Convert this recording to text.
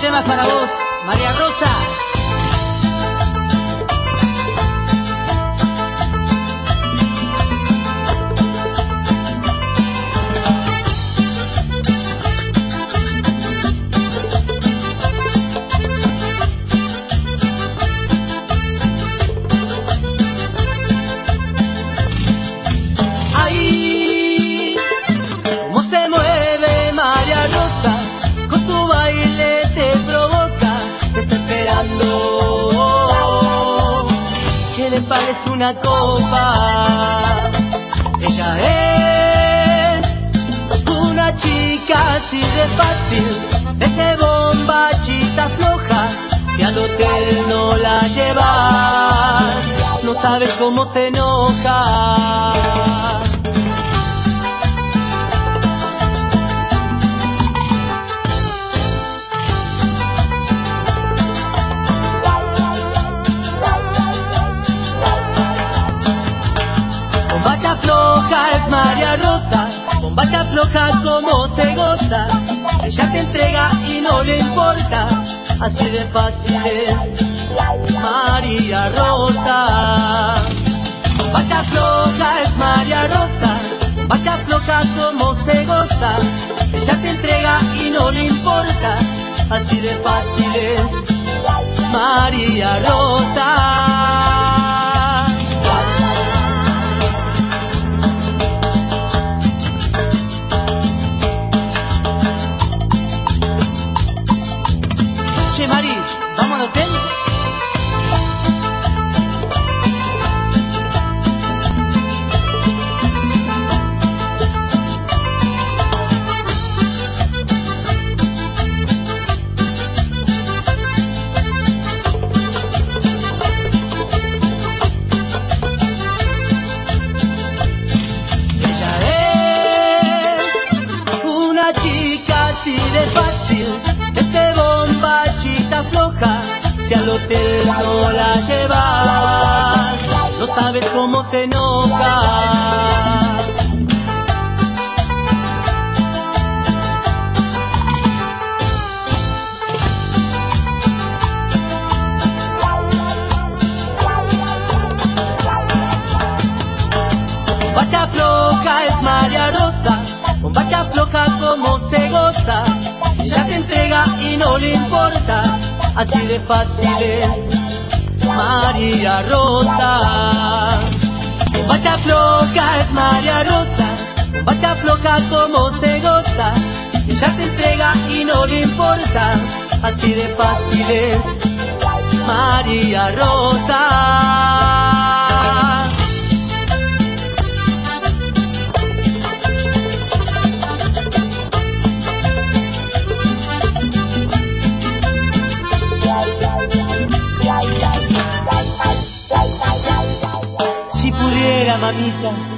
tema es para vos, María Rosa. Ay, cómo se mueve María Rosa, con su baile te provoca, te está esperando que le pagues una copa. Ella es una chica así de fácil, de bombachita floja, que al hotel no la llevas, no sabes cómo se enoja. Bombacha floja es María Rosa, bombacha floja como se goza, ella te entrega y no le importa, así de fácil es María Rosa. Bombacha floja es María Rosa, bombacha floja como se goza, ella te entrega y no le importa, así de fácil es María Rosa. Che, Mari, ¿vamos al hotel? Ella es una chica así de fácil, bombachita floja, si al hotel no la llevas, no sabes cómo se enoja. Bombacha floja es María Rosa, bombacha floja como se goza, ella te entrega y no le importa, así de fácil es María Rosa. Bombacha floja es María Rosa, bombacha floja como se goza, ella te entrega y no le importa, así de fácil es María Rosa. Si pudiera, mamita,